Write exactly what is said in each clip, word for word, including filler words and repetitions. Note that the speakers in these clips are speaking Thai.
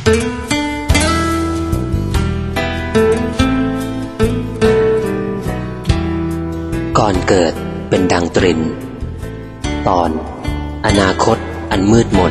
ก่อนเกิดเป็นดังตรินตอนอนาคตอันมืดมน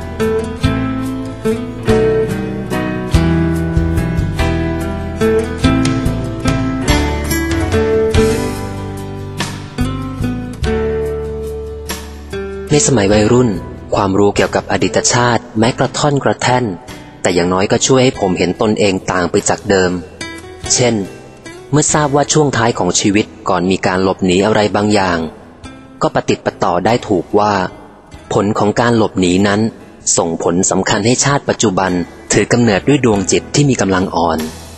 ในสมัยวัยรุ่นความรู้เกี่ยวกับอดีตชาติแม้กระท่อนกระแท่นแต่อย่างน้อยก็ช่วยให้ผมเห็นตนเองต่างไปจากเดิมเช่นเมื่อทราบว่าช่วงท้ายของชีวิตก่อนมีการหลบหนีอะไรบางอย่างก็ปฏิติดประต่อได้ถูกว่าผลของการหลบหนีนั้นส่งผลสำคัญให้ชาติปัจจุบันถือกำเนิดด้วยดวงจิตที่มีกำลังอ่อน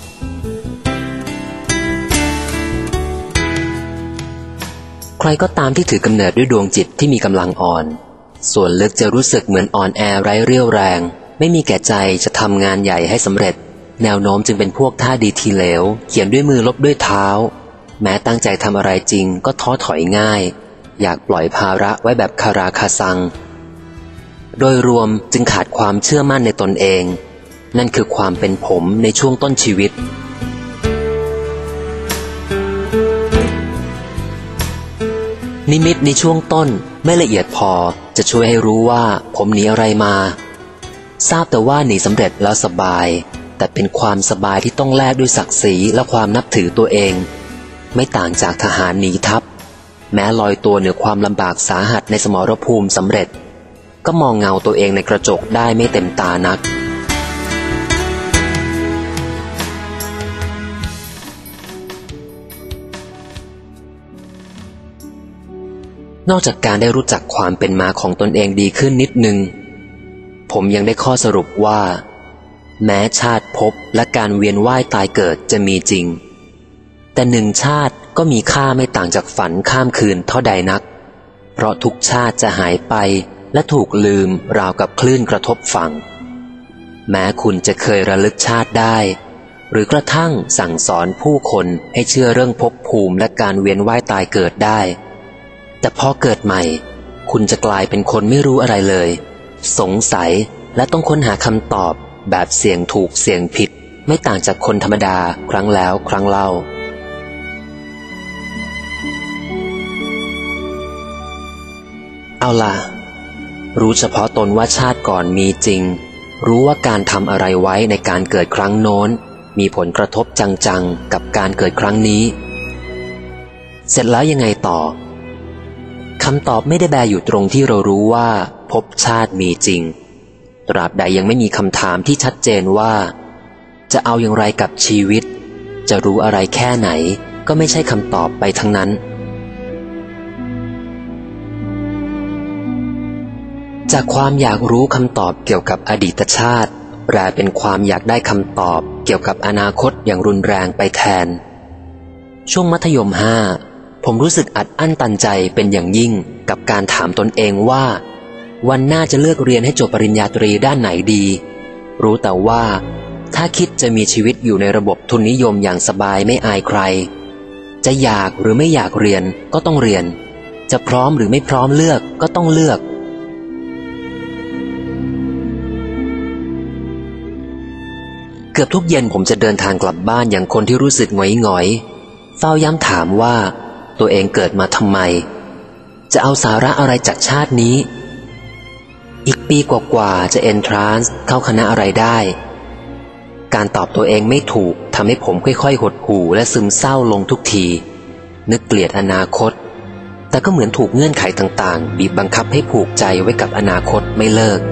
ใครก็ตามที่ถือกำเนิดด้วยดวงจิตที่มีกำลังอ่อนส่วนลึกจะรู้สึกเหมือนอ่อนแอไร้เรี่ยวแรงไม่มีแก่ใจจะทำงานใหญ่ให้สำเร็จแนวโน้มจึงเป็นพวกท่าดีทีเหลวเขียนด้วยมือลบด้วยเท้าแม้ตั้งใจทำอะไรจริงก็ท้อถอยง่ายอยากปล่อยภาระไว้แบบคาราคาซังโดยรวมจึงขาดความเชื่อมั่นในตนเองนั่นคือความเป็นผมในช่วงต้นชีวิตนิมิตในช่วงต้นไม่ละเอียดพอจะช่วยให้รู้ว่าผมหนีอะไรมาทราบแต่ว่าหนีสำเร็จแล้วสบายแต่เป็นความสบายที่ต้องแลกด้วยศักดิ์ศรีและความนับถือตัวเองไม่ต่างจากทหารหนีทัพแม้ลอยตัวเหนือความลำบากสาหัสในสมรภูมิสำเร็จก็มองเงาตัวเองในกระจกได้ไม่เต็มตานักนอกจากการได้รู้จักความเป็นมาของตนเองดีขึ้นนิดนึงผมยังได้ข้อสรุปว่าแม้ชาติภพและการเวียนว่ายตายเกิดจะมีจริงแต่หนึ่งชาติก็มีค่าไม่ต่างจากฝันข้ามคืนเท่าใดนักเพราะทุกชาติจะหายไปและถูกลืมราวกับคลื่นกระทบฝั่งแม้คุณจะเคยระลึกชาติได้หรือกระทั่งสั่งสอนผู้คนให้เชื่อเรื่องภพภูมิและการเวียนว่ายตายเกิดได้แต่พอเกิดใหม่คุณจะกลายเป็นคนไม่รู้อะไรเลยสงสัยและต้องค้นหาคำตอบแบบเสี่ยงถูกเสี่ยงผิดไม่ต่างจากคนธรรมดาครั้งแล้วครั้งเล่าเอาล่ะรู้เฉพาะตนว่าชาติก่อนมีจริงรู้ว่าการทำอะไรไว้ในการเกิดครั้งโน้นมีผลกระทบจังๆกับการเกิดครั้งนี้เสร็จแล้วยังไงต่อคำตอบไม่ได้แบอยู่ตรงที่เรารู้ว่าภพชาติมีจริงตราบใดยังไม่มีคำถามที่ชัดเจนว่าจะเอาอย่างไรกับชีวิตจะรู้อะไรแค่ไหนก็ไม่ใช่คำตอบไปทั้งนั้นจากความอยากรู้คำตอบเกี่ยวกับอดีตชาติแปลเป็นความอยากได้คำตอบเกี่ยวกับอนาคตอย่างรุนแรงไปแทนช่วงมัธยมห้าผมรู้สึกอัดอั้นตันใจเป็นอย่างยิ่งกับการถามตนเองว่าวันหน้าจะเลือกเรียนให้จบปริญญาตรีด้านไหนดีรู้แต่ว่าถ้าคิดจะมีชีวิตอยู่ในระบบทุนนิยมอย่างสบายไม่อายใครจะอยากหรือไม่อยากเรียนก็ต้องเรียนจะพร้อมหรือไม่พร้อมเลือกก็ต้องเลือกเกือบทุกเย็นผมจะเดินทางกลับบ้านอย่างคนที่รู้สึกหงอยๆเฝ้าย้ำถามว่าตัวเองเกิดมาทำไมจะเอาสาระอะไรจากชาตินี้อีกปีกว่าๆจะเอนทรานซ์เข้าคณะอะไรได้การตอบตัวเองไม่ถูกทำให้ผมค่อยๆหดหู่และซึมเศร้าลงทุกทีนึกเกลียดอนาคตแต่ก็เหมือนถูกเงื่อนไขต่างๆบีบบังคับให้ผูกใจไว้กับอนาคตไม่เลิก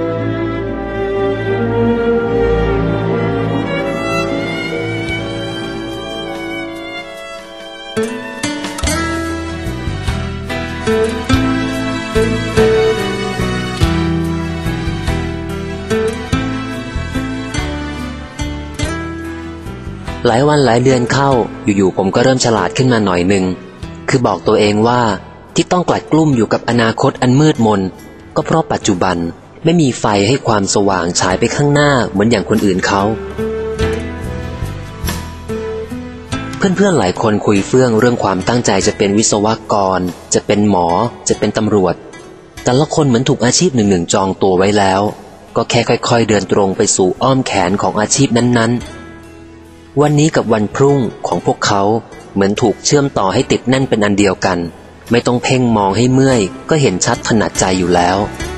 หลายวันหลายเดือนเข้าอยู่ๆผมก็เริ่มฉลาดขึ้นมาหน่อยนึงคือบอกตัวเองว่าที่ต้องกลัดกลุ้มอยู่กับอนาคตอันมืดมนก็เพราะปัจจุบันไม่มีไฟให้ความสว่างฉายไปข้างหน้าเหมือนอย่างคนอื่นเขาเพื่อนๆหลายคนคุยเฟื่องเรื่องความตั้งใจจะเป็นวิศวกรจะเป็นหมอจะเป็นตำรวจแต่ละคนเหมือนถูกอาชีพหนึ่งๆจองตัวไว้แล้วก็แค่ค่อยๆเดินตรงไปสู่อ้อมแขนของอาชีพนั้นๆวันนี้กับวันพรุ่งของพวกเขาเหมือนถูกเชื่อมต่อให้ติดแน่นเป็นอันเดียวกันไม่ต้องเพ่งมองให้เมื่อยก็เห็นชัดถนัดใจอยู่แล้ว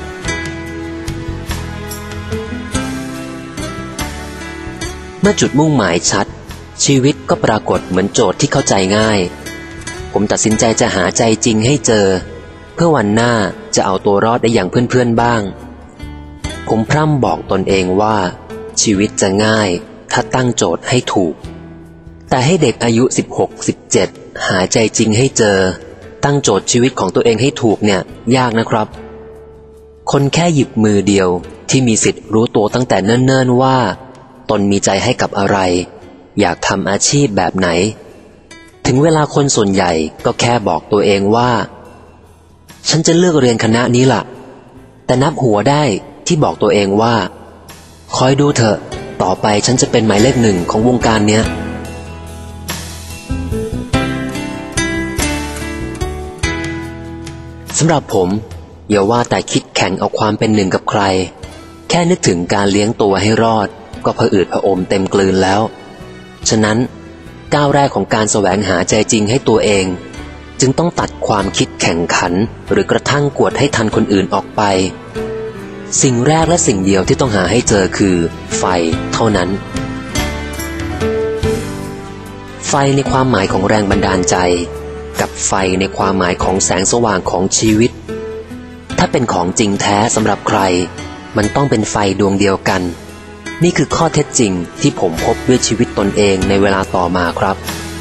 เมื่อจุดมุ่งหมายชัดชีวิตก็ปรากฏเหมือนโจทย์ที่เข้าใจง่ายผมตัดสินใจจะหาใจจริงให้เจอเพื่อวันหน้าจะเอาตัวรอดได้อย่างเพื่อนๆบ้างผมพร่ำบอกตนเองว่าชีวิตจะง่ายถ้าตั้งโจทย์ให้ถูกแต่ให้เด็กอายุสิบหก สิบเจ็ดหาใจจริงให้เจอตั้งโจทย์ชีวิตของตัวเองให้ถูกเนี่ยยากนะครับคนแค่หยิบมือเดียวที่มีสิทธิ์รู้ตัวตั้งแต่เนิ่นๆว่าตนมีใจให้กับอะไรอยากทำอาชีพแบบไหนถึงเวลาคนส่วนใหญ่ก็แค่บอกตัวเองว่าฉันจะเลือกเรียนคณะนี้ล่ะแต่นับหัวได้ที่บอกตัวเองว่าคอยดูเถอะต่อไปฉันจะเป็นหมายเลขหนึ่งของวงการเนี้ยสำหรับผมอย่าว่าแต่คิดแข่งเอาความเป็นหนึ่งกับใครแค่นึกถึงการเลี้ยงตัวให้รอดก็ผะอืดผะอมเต็มกลืนแล้วฉะนั้นก้าวแรกของการแสวงหาใจจริงให้ตัวเองจึงต้องตัดความคิดแข่งขันหรือกระทั่งกวดให้ทันคนอื่นออกไปสิ่งแรกและสิ่งเดียวที่ต้องหาให้เจอคือไฟเท่านั้นไฟในความหมายของแรงบันดาลใจกับไฟในความหมายของแสงสว่างของชีวิตถ้าเป็นของจริงแท้สำหรับใครมันต้องเป็นไฟดวงเดียวกันนี่คือข้อเท็จจริงที่ผมพบด้วยชีวิตตนเองในเวลาต่อมาครับ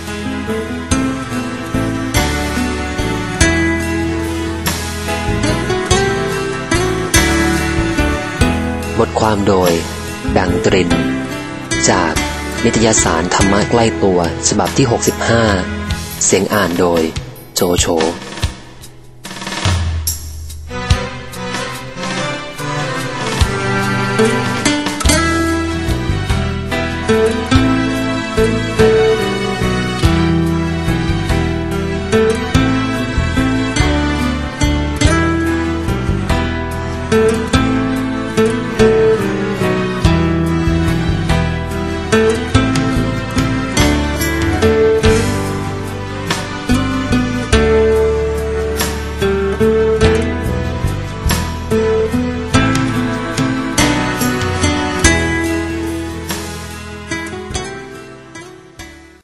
บทความโดยดังตรินจากนิตยสารธรรมะใกล้ตัวฉบับที่หกสิบห้าเสียงอ่านโดยโจโฉ